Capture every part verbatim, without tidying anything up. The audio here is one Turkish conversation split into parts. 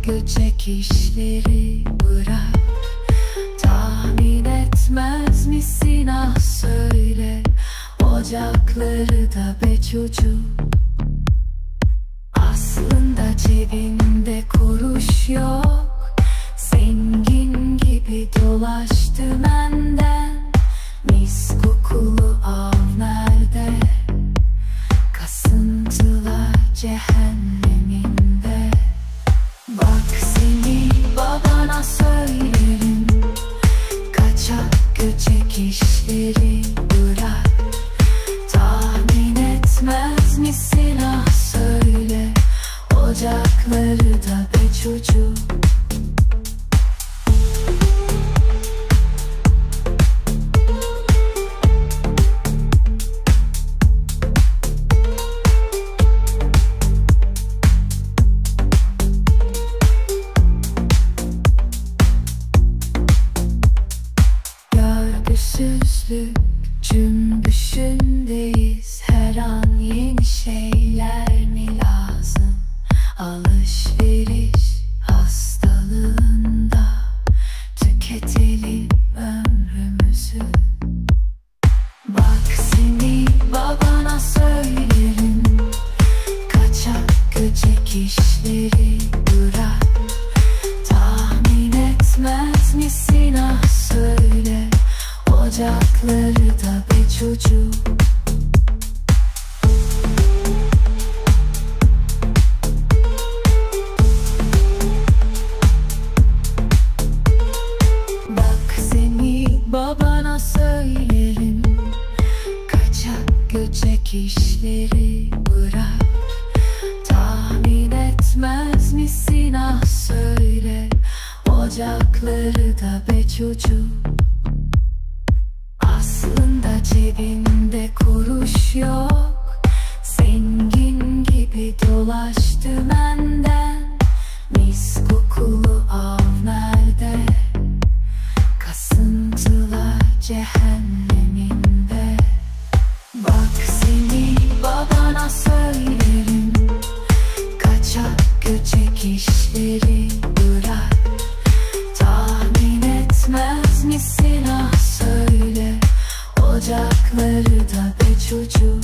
göçek işleri bırak. Tahmin etmez misin ah söyle, ocakları da be çocuk. Aslında cebinde kuruş yok, zengin gibi dolaş dümenden. Mis kokulu av nerede? Kasıntılar cehenneminde. Bak seni babana söylerim, kaçak göçek işleri bırak. Tahmin etmez misin ah söyle, ocakları da be çocuk. Görgüsüzlük cümbüşündeyiz, her an yeni şeyler mi lazım? Alışveriş hastalığında tüketelim ömrümüzü. Bak seni babana söylerim, kaçak göçek işleri bırak. Tahmin etmez misin ah söyle, ocakları da be çocuk. Bak seni babana söylerim, kaçak göçek işleri bırak. Tahmin etmez misin ah söyle, ocakları da be çocuk. Aslında cebinde kuruş yok, zengin gibi dolaş dümenden. Mis kokulu av nerede? Kasıntılar cehenneminde. Bak seni babana söylerim, kaçak göçek işleri bırak. Tahmin etmez misin ah söyle, ocakları da be çocuk.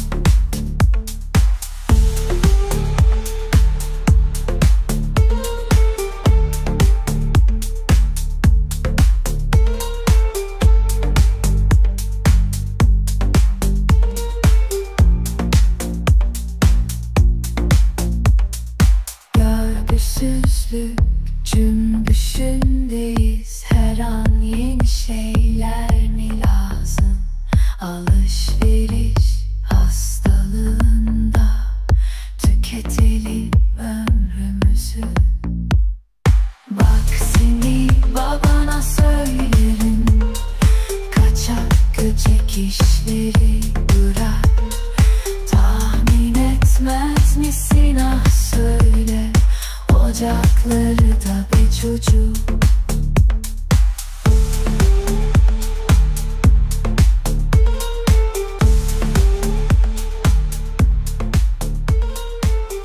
Görgüsüzlük cümbüşündeyiz, her an yeni şeyler mi lazım? Alışveriş hastalığında tüketelim ömrümüzü. Bak seni babana söylerim, kaçak göçek işleri bırak. Tahmin etmez misin ah söyle, ocakları da be çocuk.